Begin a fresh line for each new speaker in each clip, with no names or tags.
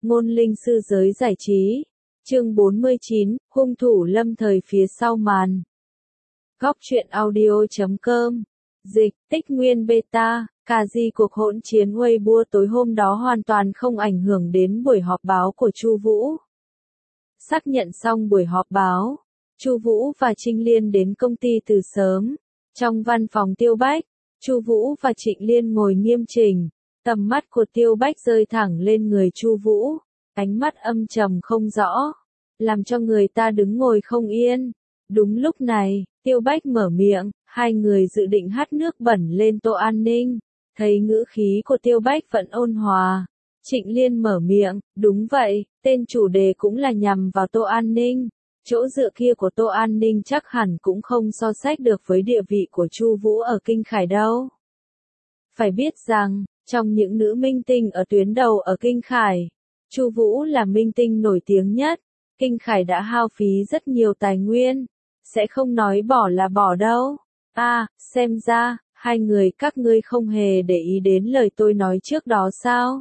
Ngôn linh sư giới giải trí. Chương 49, hung thủ lâm thời phía sau màn. Góc truyện audio.com. Dịch, tích nguyên beta, cà di cuộc hỗn chiến Weibo tối hôm đó hoàn toàn không ảnh hưởng đến buổi họp báo của Chu Vũ. Xác nhận xong buổi họp báo, Chu Vũ và Trinh Liên đến công ty từ sớm. Trong văn phòng Tiêu Bách, Chu Vũ và Trịnh Liên ngồi nghiêm chỉnh, tầm mắt của Tiêu Bách rơi thẳng lên người Chu Vũ, ánh mắt âm trầm không rõ, làm cho người ta đứng ngồi không yên. Đúng lúc này, Tiêu Bách mở miệng, hai người dự định hắt nước bẩn lên Tô An Ninh, thấy ngữ khí của Tiêu Bách vẫn ôn hòa. Trịnh Liên mở miệng, đúng vậy, tên chủ đề cũng là nhằm vào Tô An Ninh. Chỗ dựa kia của Tô An Ninh chắc hẳn cũng không so sánh được với địa vị của Chu Vũ ở Kinh Khải đâu. Phải biết rằng, trong những nữ minh tinh ở tuyến đầu ở Kinh Khải, Chu Vũ là minh tinh nổi tiếng nhất. Kinh Khải đã hao phí rất nhiều tài nguyên, sẽ không nói bỏ là bỏ đâu. Xem ra, hai người các ngươi không hề để ý đến lời tôi nói trước đó sao?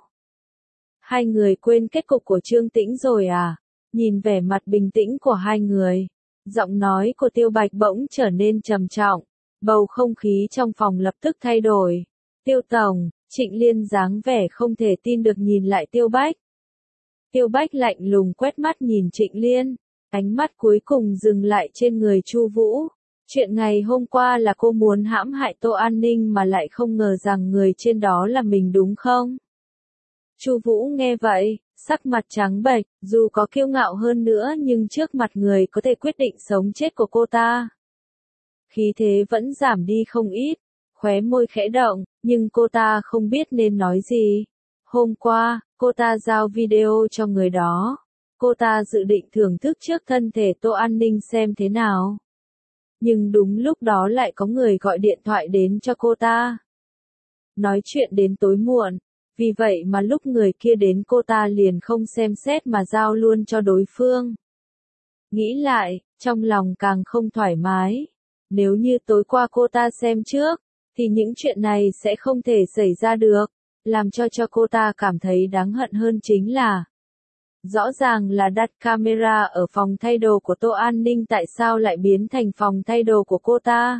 Hai người quên kết cục của Trương Tĩnh rồi à? Nhìn vẻ mặt bình tĩnh của hai người, giọng nói của Tiêu Bạch bỗng trở nên trầm trọng, bầu không khí trong phòng lập tức thay đổi. Tiêu Tổng, Trịnh Liên dáng vẻ không thể tin được nhìn lại Tiêu Bách. Tiêu Bách lạnh lùng quét mắt nhìn Trịnh Liên, ánh mắt cuối cùng dừng lại trên người Chu Vũ. Chuyện ngày hôm qua là cô muốn hãm hại Tô An Ninh mà lại không ngờ rằng người trên đó là mình đúng không? Chu Vũ nghe vậy, sắc mặt trắng bệch, dù có kiêu ngạo hơn nữa nhưng trước mặt người có thể quyết định sống chết của cô ta, khí thế vẫn giảm đi không ít, khóe môi khẽ động, nhưng cô ta không biết nên nói gì. Hôm qua, cô ta giao video cho người đó. Cô ta dự định thưởng thức trước thân thể Tô An Ninh xem thế nào. Nhưng đúng lúc đó lại có người gọi điện thoại đến cho cô ta. Nói chuyện đến tối muộn, vì vậy mà lúc người kia đến cô ta liền không xem xét mà giao luôn cho đối phương. Nghĩ lại, trong lòng càng không thoải mái. Nếu như tối qua cô ta xem trước, thì những chuyện này sẽ không thể xảy ra được. Làm cho cô ta cảm thấy đáng hận hơn chính là, rõ ràng là đặt camera ở phòng thay đồ của Tô An Ninh, tại sao lại biến thành phòng thay đồ của cô ta?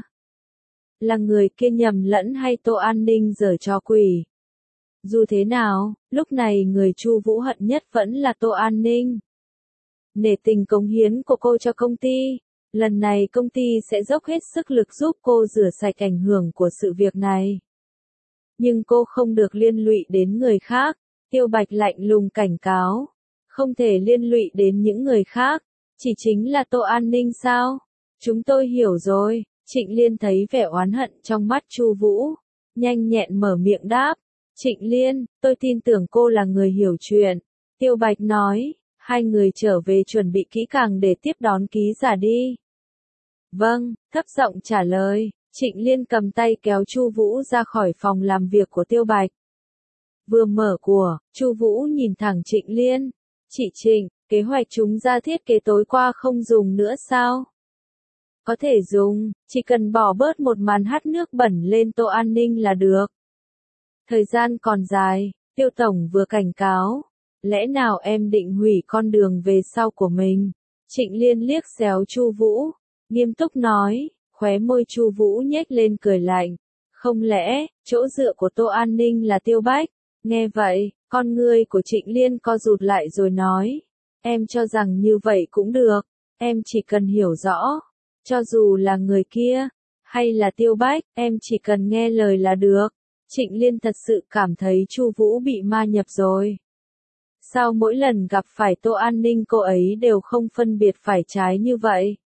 Là người kia nhầm lẫn hay Tô An Ninh giở trò quỷ? Dù thế nào, lúc này người Chu Vũ hận nhất vẫn là Tô An Ninh. Nể tình cống hiến của cô cho công ty, lần này công ty sẽ dốc hết sức lực giúp cô rửa sạch ảnh hưởng của sự việc này. Nhưng cô không được liên lụy đến người khác. Tiêu Bạch lạnh lùng cảnh cáo. Không thể liên lụy đến những người khác. Chỉ chính là Tô An Ninh sao? Chúng tôi hiểu rồi. Trịnh Liên thấy vẻ oán hận trong mắt Chu Vũ, nhanh nhẹn mở miệng đáp. Trịnh Liên, tôi tin tưởng cô là người hiểu chuyện. Tiêu Bạch nói, hai người trở về chuẩn bị kỹ càng để tiếp đón ký giả đi. Vâng, thấp giọng trả lời. Trịnh Liên cầm tay kéo Chu Vũ ra khỏi phòng làm việc của Tiêu Bạch. Vừa mở của, Chu Vũ nhìn thẳng Trịnh Liên. Chị Trịnh, kế hoạch chúng ra thiết kế tối qua không dùng nữa sao? Có thể dùng, chỉ cần bỏ bớt một màn hắt nước bẩn lên Tô An Ninh là được. Thời gian còn dài, Tiêu Tổng vừa cảnh cáo. Lẽ nào em định hủy con đường về sau của mình? Trịnh Liên liếc xéo Chu Vũ, nghiêm túc nói. Khóe môi Chu Vũ nhếch lên cười lạnh. Không lẽ, chỗ dựa của Tô An Ninh là Tiêu Bách? Nghe vậy, con ngươi của Trịnh Liên co rụt lại rồi nói. Em cho rằng như vậy cũng được. Em chỉ cần hiểu rõ. Cho dù là người kia, hay là Tiêu Bách, em chỉ cần nghe lời là được. Trịnh Liên thật sự cảm thấy Chu Vũ bị ma nhập rồi. Sao mỗi lần gặp phải Tô An Ninh cô ấy đều không phân biệt phải trái như vậy?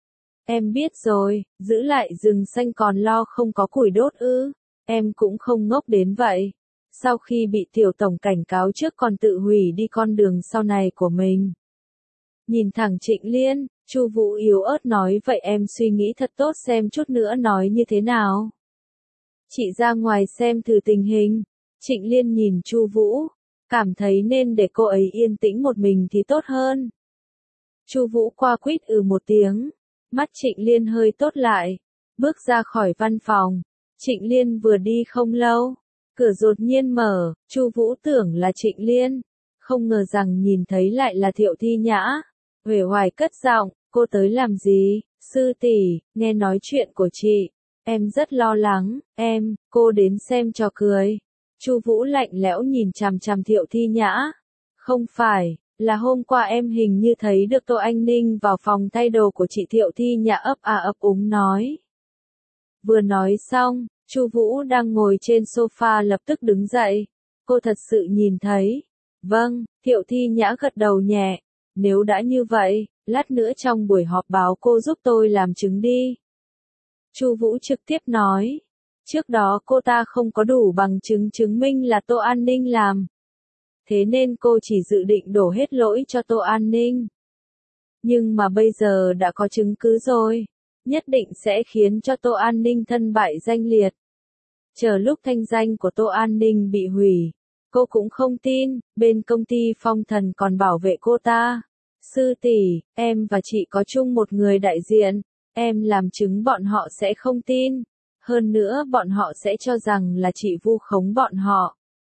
Em biết rồi, giữ lại rừng xanh còn lo không có củi đốt ư? Em cũng không ngốc đến vậy. Sau khi bị tiểu tổng cảnh cáo trước còn tự hủy đi con đường sau này của mình. Nhìn thẳng Trịnh Liên, Chu Vũ yếu ớt nói vậy em suy nghĩ thật tốt xem chút nữa nói như thế nào. Chị ra ngoài xem thử tình hình. Trịnh Liên nhìn Chu Vũ, cảm thấy nên để cô ấy yên tĩnh một mình thì tốt hơn. Chu Vũ qua quýt một tiếng. Mắt Trịnh Liên hơi tốt lại, bước ra khỏi văn phòng. Trịnh Liên vừa đi không lâu, cửa đột nhiên mở, Chu Vũ tưởng là Trịnh Liên, không ngờ rằng nhìn thấy lại là Thiệu Thi Nhã. Uể oải cất giọng, cô tới làm gì? Sư tỷ, nghe nói chuyện của chị, em rất lo lắng, cô đến xem trò cười. Chu Vũ lạnh lẽo nhìn chằm chằm Thiệu Thi Nhã. Không phải, là hôm qua em hình như thấy được Tô Anh Ninh vào phòng thay đồ của chị. Thiệu Thi Nhã ấp úng nói. Vừa nói xong, Chu Vũ đang ngồi trên sofa lập tức đứng dậy. Cô thật sự nhìn thấy. Vâng, Thiệu Thi Nhã gật đầu nhẹ. Nếu đã như vậy, lát nữa trong buổi họp báo cô giúp tôi làm chứng đi. Chu Vũ trực tiếp nói. Trước đó cô ta không có đủ bằng chứng chứng minh là Tô An Ninh làm. Thế nên cô chỉ dự định đổ hết lỗi cho Tô An Ninh. Nhưng mà bây giờ đã có chứng cứ rồi, nhất định sẽ khiến cho Tô An Ninh thân bại danh liệt. Chờ lúc thanh danh của Tô An Ninh bị hủy, cô cũng không tin, bên công ty Phong Thần còn bảo vệ cô ta. Sư tỷ, em và chị có chung một người đại diện, em làm chứng bọn họ sẽ không tin. Hơn nữa bọn họ sẽ cho rằng là chị vu khống bọn họ.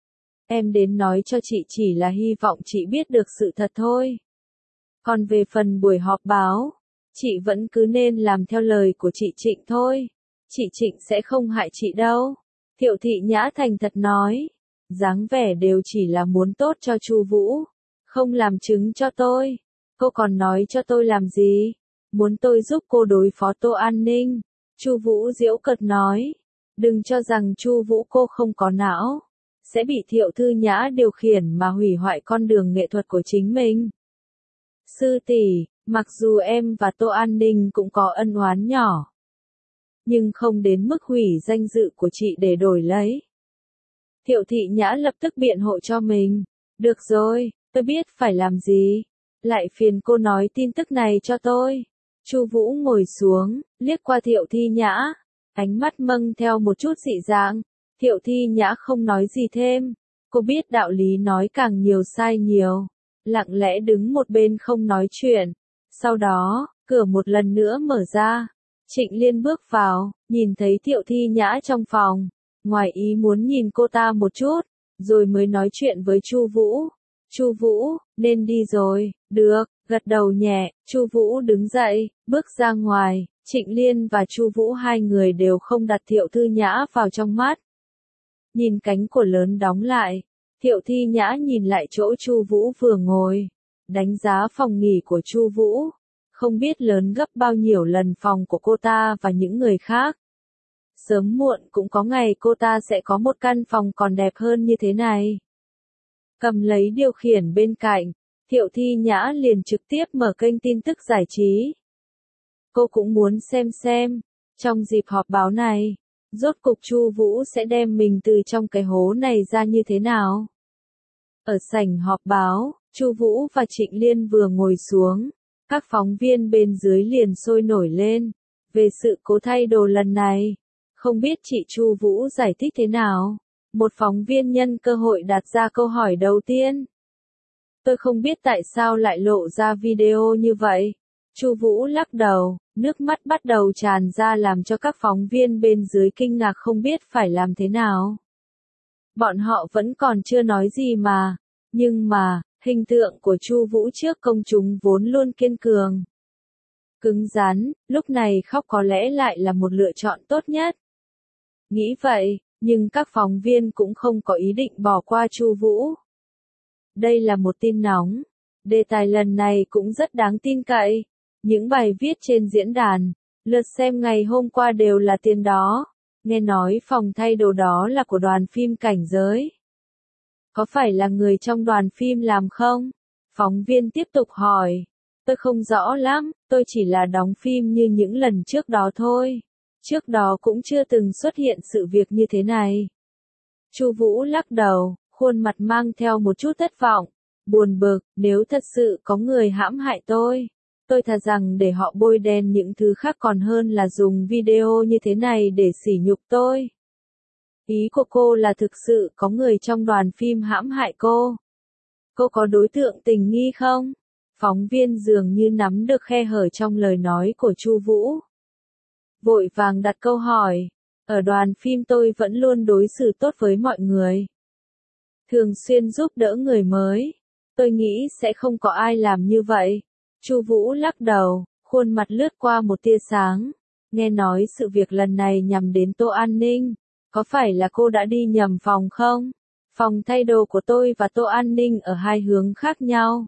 Em đến nói cho chị chỉ là hy vọng chị biết được sự thật thôi. Còn về phần buổi họp báo, chị vẫn cứ nên làm theo lời của chị Trịnh thôi. Chị Trịnh sẽ không hại chị đâu. Thiệu Thị Nhã thành thật nói. Dáng vẻ đều chỉ là muốn tốt cho Chu Vũ, không làm chứng cho tôi. Cô còn nói cho tôi làm gì? Muốn tôi giúp cô đối phó Tô An Ninh. Chu Vũ giễu cợt nói. Đừng cho rằng Chu Vũ cô không có não, sẽ bị Thiệu Thư Nhã điều khiển mà hủy hoại con đường nghệ thuật của chính mình. Sư tỷ, mặc dù em và Tô An Ninh cũng có ân oán nhỏ, nhưng không đến mức hủy danh dự của chị để đổi lấy. Thiệu Thị Nhã lập tức biện hộ cho mình. Được rồi, tôi biết phải làm gì. Lại phiền cô nói tin tức này cho tôi. Chu Vũ ngồi xuống, liếc qua Thiệu Thi Nhã, ánh mắt mang theo một chút dị dạng. Thiệu Thi Nhã không nói gì thêm. Cô biết đạo lý nói càng nhiều sai nhiều. Lặng lẽ đứng một bên không nói chuyện. Sau đó, cửa một lần nữa mở ra. Trịnh Liên bước vào, nhìn thấy Thiệu Thi Nhã trong phòng. Ngoài ý muốn nhìn cô ta một chút, rồi mới nói chuyện với Chu Vũ. Chu Vũ, nên đi rồi. Được, gật đầu nhẹ, Chu Vũ đứng dậy, bước ra ngoài. Trịnh Liên và Chu Vũ hai người đều không đặt Thiệu Thư Nhã vào trong mắt. Nhìn cánh cửa lớn đóng lại, Thiệu Thi Nhã nhìn lại chỗ Chu Vũ vừa ngồi, đánh giá phòng nghỉ của Chu Vũ, không biết lớn gấp bao nhiêu lần phòng của cô ta và những người khác. Sớm muộn cũng có ngày cô ta sẽ có một căn phòng còn đẹp hơn như thế này. Cầm lấy điều khiển bên cạnh, Thiệu Thi Nhã liền trực tiếp mở kênh tin tức giải trí. Cô cũng muốn xem, trong dịp họp báo này, rốt cục Chu Vũ sẽ đem mình từ trong cái hố này ra như thế nào. Ở sảnh họp báo, Chu Vũ và Trịnh Liên vừa ngồi xuống, các phóng viên bên dưới liền sôi nổi lên, về sự cố thay đồ lần này. Không biết chị Chu Vũ giải thích thế nào? Một phóng viên nhân cơ hội đặt ra câu hỏi đầu tiên. Tôi không biết tại sao lại lộ ra video như vậy. Chu Vũ lắc đầu, nước mắt bắt đầu tràn ra làm cho các phóng viên bên dưới kinh ngạc không biết phải làm thế nào. Bọn họ vẫn còn chưa nói gì mà, nhưng mà, hình tượng của Chu Vũ trước công chúng vốn luôn kiên cường, cứng rắn, lúc này khóc có lẽ lại là một lựa chọn tốt nhất. Nghĩ vậy, nhưng các phóng viên cũng không có ý định bỏ qua Chu Vũ. Đây là một tin nóng, đề tài lần này cũng rất đáng tin cậy. Những bài viết trên diễn đàn, lượt xem ngày hôm qua đều là tiền đó. Nghe nói phòng thay đồ đó là của đoàn phim Cảnh Giới. Có phải là người trong đoàn phim làm không? Phóng viên tiếp tục hỏi. Tôi không rõ lắm, tôi chỉ là đóng phim như những lần trước đó thôi. Trước đó cũng chưa từng xuất hiện sự việc như thế này. Chu Vũ lắc đầu, khuôn mặt mang theo một chút thất vọng, buồn bực, nếu thật sự có người hãm hại tôi thà rằng để họ bôi đen những thứ khác còn hơn là dùng video như thế này để sỉ nhục tôi. Ý của cô là thực sự có người trong đoàn phim hãm hại cô. Cô có đối tượng tình nghi không? Phóng viên dường như nắm được khe hở trong lời nói của Chu Vũ. Vội vàng đặt câu hỏi. Ở đoàn phim tôi vẫn luôn đối xử tốt với mọi người. Thường xuyên giúp đỡ người mới. Tôi nghĩ sẽ không có ai làm như vậy. Chu Vũ lắc đầu, khuôn mặt lướt qua một tia sáng. Nghe nói sự việc lần này nhằm đến Tô An Ninh. Có phải là cô đã đi nhầm phòng không? Phòng thay đồ của tôi và Tô An Ninh ở hai hướng khác nhau.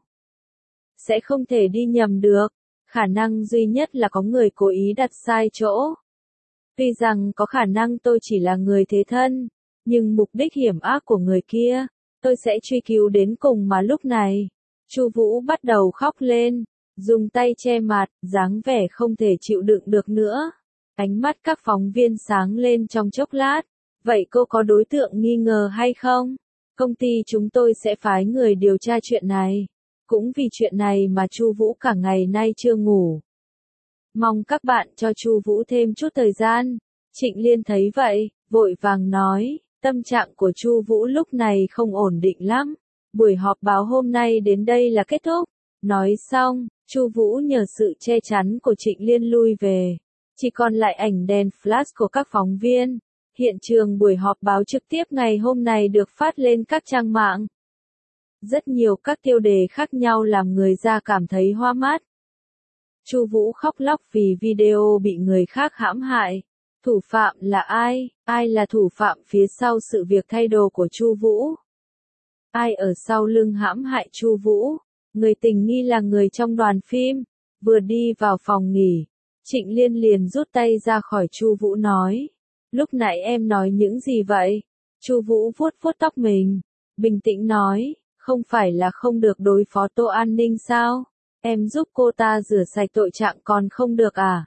Sẽ không thể đi nhầm được. Khả năng duy nhất là có người cố ý đặt sai chỗ. Tuy rằng có khả năng tôi chỉ là người thế thân, nhưng mục đích hiểm ác của người kia, tôi sẽ truy cứu đến cùng mà lúc này. Chu Vũ bắt đầu khóc lên, dùng tay che mặt, dáng vẻ không thể chịu đựng được nữa. Ánh mắt các phóng viên sáng lên trong chốc lát. Vậy cô có đối tượng nghi ngờ hay không? Công ty chúng tôi sẽ phái người điều tra chuyện này. Cũng vì chuyện này mà Chu Vũ cả ngày nay chưa ngủ. Mong các bạn cho Chu Vũ thêm chút thời gian. Trịnh Liên thấy vậy, vội vàng nói, tâm trạng của Chu Vũ lúc này không ổn định lắm. Buổi họp báo hôm nay đến đây là kết thúc. Nói xong, Chu Vũ nhờ sự che chắn của Trịnh Liên lui về. Chỉ còn lại ảnh đèn flash của các phóng viên. Hiện trường buổi họp báo trực tiếp ngày hôm nay được phát lên các trang mạng. Rất nhiều các tiêu đề khác nhau làm người ra cảm thấy hoa mắt. Chu Vũ khóc lóc vì video bị người khác hãm hại. Thủ phạm là ai? Ai là thủ phạm phía sau sự việc thay đồ của Chu Vũ? Ai ở sau lưng hãm hại Chu Vũ? Người tình nghi là người trong đoàn phim. Vừa đi vào phòng nghỉ, Trịnh Liên liền rút tay ra khỏi Chu Vũ nói. Lúc nãy em nói những gì vậy? Chu Vũ vuốt vuốt tóc mình, bình tĩnh nói, không phải là không được đối phó Tô An Ninh sao? Em giúp cô ta rửa sạch tội trạng còn không được à?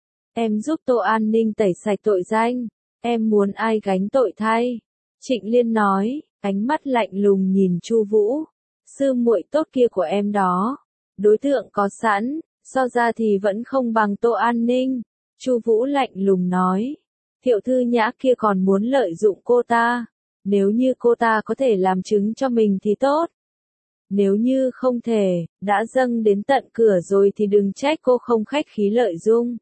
Em giúp Tô An Ninh tẩy sạch tội danh, em muốn ai gánh tội thay? Trịnh Liên nói, ánh mắt lạnh lùng nhìn Chu Vũ. Sư muội tốt kia của em đó, đối tượng có sẵn, so ra thì vẫn không bằng Tô An Ninh. Chu Vũ lạnh lùng nói. Thiệu Thư Nhã kia còn muốn lợi dụng cô ta. Nếu như cô ta có thể làm chứng cho mình thì tốt. Nếu như không thể, đã dâng đến tận cửa rồi thì đừng trách cô không khách khí lợi dụng.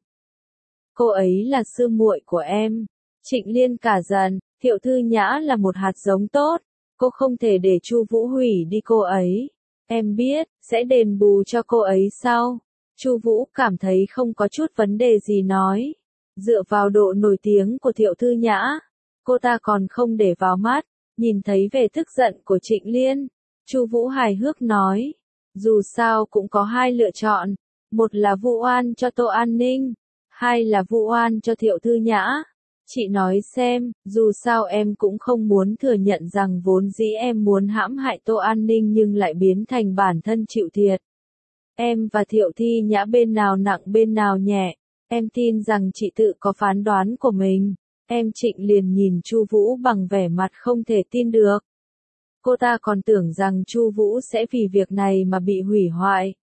Cô ấy là sư muội của em. Trịnh Liên cả giận, Thiệu Thư Nhã là một hạt giống tốt. Cô không thể để Chu Vũ hủy đi cô ấy. Em biết, sẽ đền bù cho cô ấy sau. Chu Vũ cảm thấy không có chút vấn đề gì nói. Dựa vào độ nổi tiếng của Thiệu Thư Nhã, cô ta còn không để vào mắt. Nhìn thấy vẻ tức giận của Trịnh Liên, Chu Vũ hài hước nói, dù sao cũng có hai lựa chọn, một là vu oan cho Tô An Ninh, hai là vu oan cho Thiệu Thư Nhã. Chị nói xem, dù sao em cũng không muốn thừa nhận rằng vốn dĩ em muốn hãm hại Tô An Ninh nhưng lại biến thành bản thân chịu thiệt. Em và Thiệu Thi Nhã bên nào nặng bên nào nhẹ, em tin rằng chị tự có phán đoán của mình. Em Trịnh liền nhìn Chu Vũ bằng vẻ mặt không thể tin được. Cô ta còn tưởng rằng Chu Vũ sẽ vì việc này mà bị hủy hoại.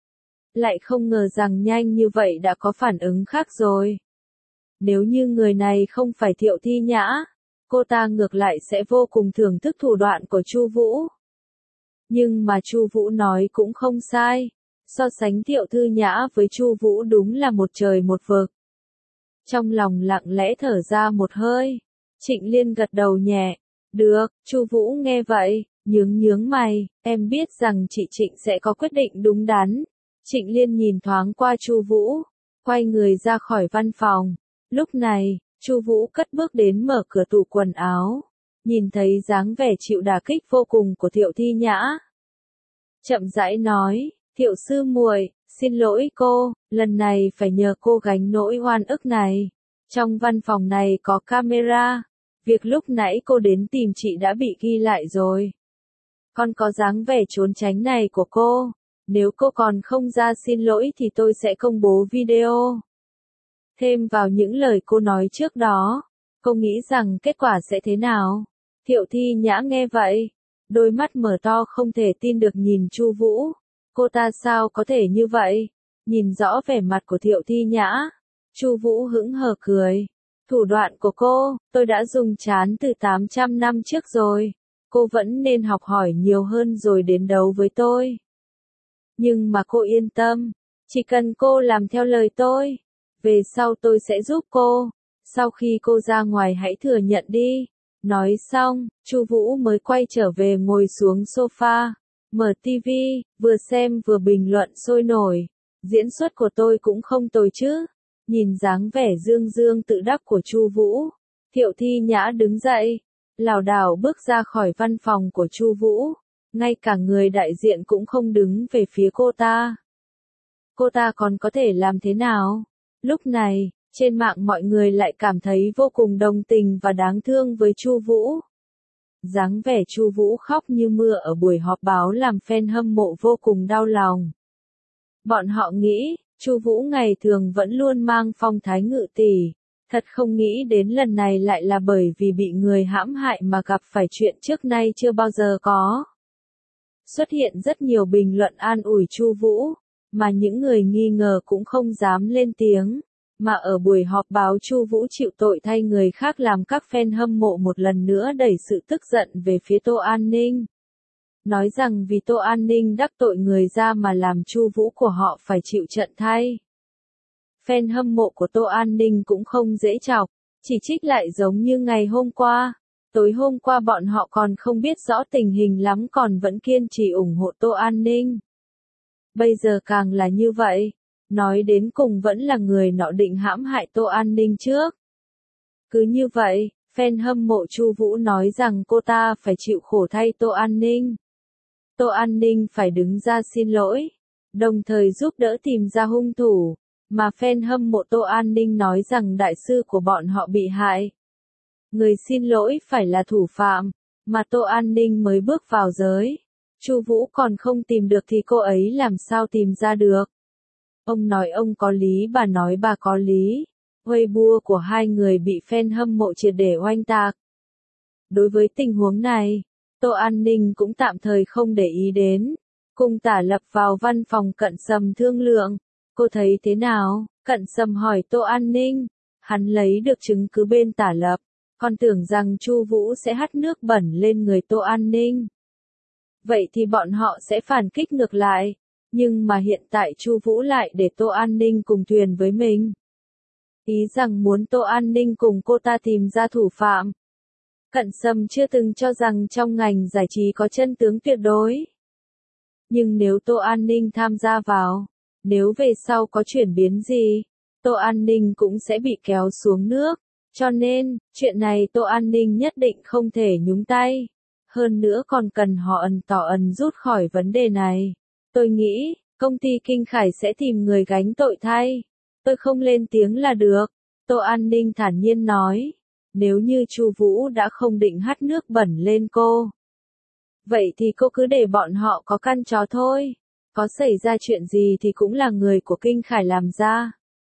Lại không ngờ rằng nhanh như vậy đã có phản ứng khác rồi. Nếu như người này không phải Thiệu Thi Nhã, cô ta ngược lại sẽ vô cùng thưởng thức thủ đoạn của Chu Vũ. Nhưng mà Chu Vũ nói cũng không sai. So sánh Thiệu Thư Nhã với Chu Vũ đúng là một trời một vực. Trong lòng lặng lẽ thở ra một hơi. Trịnh Liên gật đầu nhẹ. Được, Chu Vũ nghe vậy, nhướng mày, em biết rằng chị Trịnh sẽ có quyết định đúng đắn. Trịnh Liên nhìn thoáng qua Chu Vũ, quay người ra khỏi văn phòng. Lúc này, Chu Vũ cất bước đến mở cửa tủ quần áo, nhìn thấy dáng vẻ chịu đả kích vô cùng của Thiệu Thi Nhã. Chậm rãi nói, Thiệu sư muội, xin lỗi cô, lần này phải nhờ cô gánh nỗi oan ức này. Trong văn phòng này có camera, việc lúc nãy cô đến tìm chị đã bị ghi lại rồi. Còn có dáng vẻ trốn tránh này của cô, nếu cô còn không ra xin lỗi thì tôi sẽ công bố video. Thêm vào những lời cô nói trước đó, cô nghĩ rằng kết quả sẽ thế nào? Thiệu Thi Nhã nghe vậy, đôi mắt mở to không thể tin được nhìn Chu Vũ. Cô ta sao có thể như vậy? Nhìn rõ vẻ mặt của Thiệu Thi Nhã, Chu Vũ hững hờ cười. Thủ đoạn của cô, tôi đã dùng chán từ 800 năm trước rồi. Cô vẫn nên học hỏi nhiều hơn rồi đến đấu với tôi. Nhưng mà cô yên tâm, chỉ cần cô làm theo lời tôi, về sau tôi sẽ giúp cô. Sau khi cô ra ngoài hãy thừa nhận đi. Nói xong, Chu Vũ mới quay trở về ngồi xuống sofa. Mở TV, vừa xem vừa bình luận sôi nổi. Diễn xuất của tôi cũng không tồi chứ. Nhìn dáng vẻ dương dương tự đắc của Chu Vũ, Thiệu Thi Nhã đứng dậy, lảo đảo bước ra khỏi văn phòng của Chu Vũ, ngay cả người đại diện cũng không đứng về phía cô ta. Cô ta còn có thể làm thế nào? Lúc này, trên mạng mọi người lại cảm thấy vô cùng đồng tình và đáng thương với Chu Vũ. Dáng vẻ Chu Vũ khóc như mưa ở buổi họp báo làm fan hâm mộ vô cùng đau lòng. Bọn họ nghĩ, Chu Vũ ngày thường vẫn luôn mang phong thái ngự tỷ, thật không nghĩ đến lần này lại là bởi vì bị người hãm hại mà gặp phải chuyện trước nay chưa bao giờ có. Xuất hiện rất nhiều bình luận an ủi Chu Vũ, mà những người nghi ngờ cũng không dám lên tiếng, mà ở buổi họp báo Chu Vũ chịu tội thay người khác làm các fan hâm mộ một lần nữa đẩy sự tức giận về phía Tô An Ninh. Nói rằng vì Tô An Ninh đắc tội người ra mà làm Chu Vũ của họ phải chịu trận thay. Fan hâm mộ của Tô An Ninh cũng không dễ chọc, chỉ trích lại giống như ngày hôm qua. Tối hôm qua bọn họ còn không biết rõ tình hình lắm còn vẫn kiên trì ủng hộ Tô An Ninh. Bây giờ càng là như vậy, nói đến cùng vẫn là người nọ định hãm hại Tô An Ninh trước. Cứ như vậy, fan hâm mộ Chu Vũ nói rằng cô ta phải chịu khổ thay Tô An Ninh. Tô An Ninh phải đứng ra xin lỗi, đồng thời giúp đỡ tìm ra hung thủ, mà fan hâm mộ Tô An Ninh nói rằng đại sư của bọn họ bị hại. Người xin lỗi phải là thủ phạm, mà Tô An Ninh mới bước vào giới. Chu Vũ còn không tìm được thì cô ấy làm sao tìm ra được. Ông nói ông có lý, bà nói bà có lý. Weibo của hai người bị fan hâm mộ triệt để oanh tạc. Đối với tình huống này, Tô An Ninh cũng tạm thời không để ý đến. Cùng Tả Lập vào văn phòng Cận Sâm thương lượng. Cô thấy thế nào? Cận Sâm hỏi Tô An Ninh. Hắn lấy được chứng cứ bên Tả Lập, còn tưởng rằng Chu Vũ sẽ hắt nước bẩn lên người Tô An Ninh. Vậy thì bọn họ sẽ phản kích ngược lại. Nhưng mà hiện tại Chu Vũ lại để Tô An Ninh cùng thuyền với mình. Ý rằng muốn Tô An Ninh cùng cô ta tìm ra thủ phạm. Cận Sâm chưa từng cho rằng trong ngành giải trí có chân tướng tuyệt đối. Nhưng nếu Tô An Ninh tham gia vào, nếu về sau có chuyển biến gì, Tô An Ninh cũng sẽ bị kéo xuống nước. Cho nên, chuyện này Tô An Ninh nhất định không thể nhúng tay. Hơn nữa còn cần họ ẩn rút khỏi vấn đề này. Tôi nghĩ, công ty Kinh Khải sẽ tìm người gánh tội thay. Tôi không lên tiếng là được. Tô An Ninh thản nhiên nói. Nếu như Chu Vũ đã không định hắt nước bẩn lên cô, vậy thì cô cứ để bọn họ có căn chó thôi. Có xảy ra chuyện gì thì cũng là người của Kinh Khải làm ra.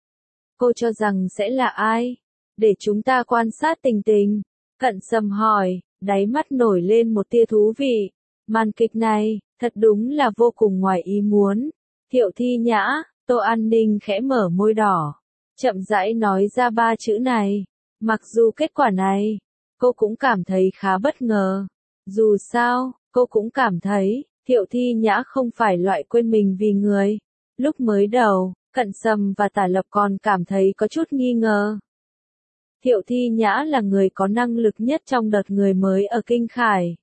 Cô cho rằng sẽ là ai? Để chúng ta quan sát tình tình. Cận Sâm hỏi, đáy mắt nổi lên một tia thú vị. Màn kịch này, thật đúng là vô cùng ngoài ý muốn. Thiệu Thi Nhã, Tô An Ninh khẽ mở môi đỏ, chậm rãi nói ra ba chữ này. Mặc dù kết quả này, cô cũng cảm thấy khá bất ngờ. Dù sao, cô cũng cảm thấy, Thiệu Thi Nhã không phải loại quên mình vì người. Lúc mới đầu, Cận Sâm và Tả Lập còn cảm thấy có chút nghi ngờ. Thiệu Thi Nhã là người có năng lực nhất trong đợt người mới ở Kinh Khải.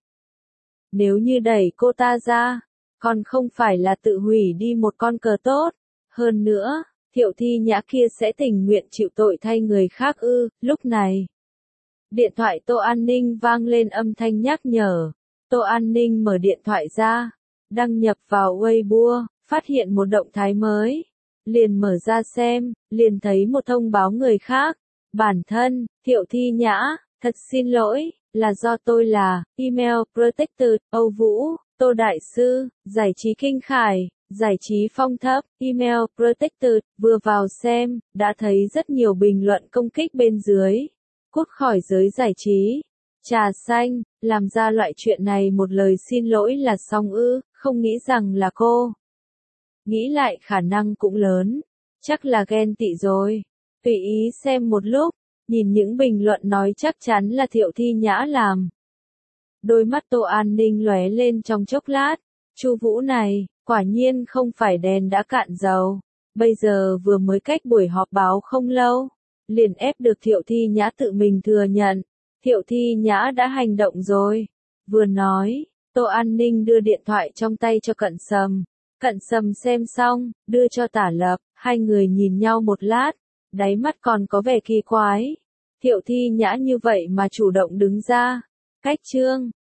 Nếu như đẩy cô ta ra, còn không phải là tự hủy đi một con cờ tốt. Hơn nữa, Thiệu Thi Nhã kia sẽ tình nguyện chịu tội thay người khác ư. Lúc này, điện thoại Tô An Ninh vang lên âm thanh nhắc nhở. Tô An Ninh mở điện thoại ra, đăng nhập vào Weibo, phát hiện một động thái mới. Liền mở ra xem, liền thấy một thông báo người khác. Bản thân, Thiệu Thi Nhã, thật xin lỗi, là do tôi là, email, protected, Âu Vũ, Tô Đại Sư, giải trí Kinh Khải, giải trí Phong Thấp, email, protected, vừa vào xem, đã thấy rất nhiều bình luận công kích bên dưới. Cút khỏi giới giải trí. Trà xanh, làm ra loại chuyện này một lời xin lỗi là xong ư, không nghĩ rằng là cô. Nghĩ lại khả năng cũng lớn, chắc là ghen tị rồi. Tùy ý xem một lúc, nhìn những bình luận nói chắc chắn là Thiệu Thi Nhã làm. Đôi mắt Tô An Ninh lóe lên trong chốc lát, Chu Vũ này, quả nhiên không phải đèn đã cạn dầu. Bây giờ vừa mới cách buổi họp báo không lâu, liền ép được Thiệu Thi Nhã tự mình thừa nhận. Thiệu Thi Nhã đã hành động rồi. Vừa nói, Tô An Ninh đưa điện thoại trong tay cho Cận Sâm. Cận Sâm xem xong, đưa cho Tả Lập, hai người nhìn nhau một lát, đáy mắt còn có vẻ kỳ quái. Thiệu Thi Nhã như vậy mà chủ động đứng ra. Cách chương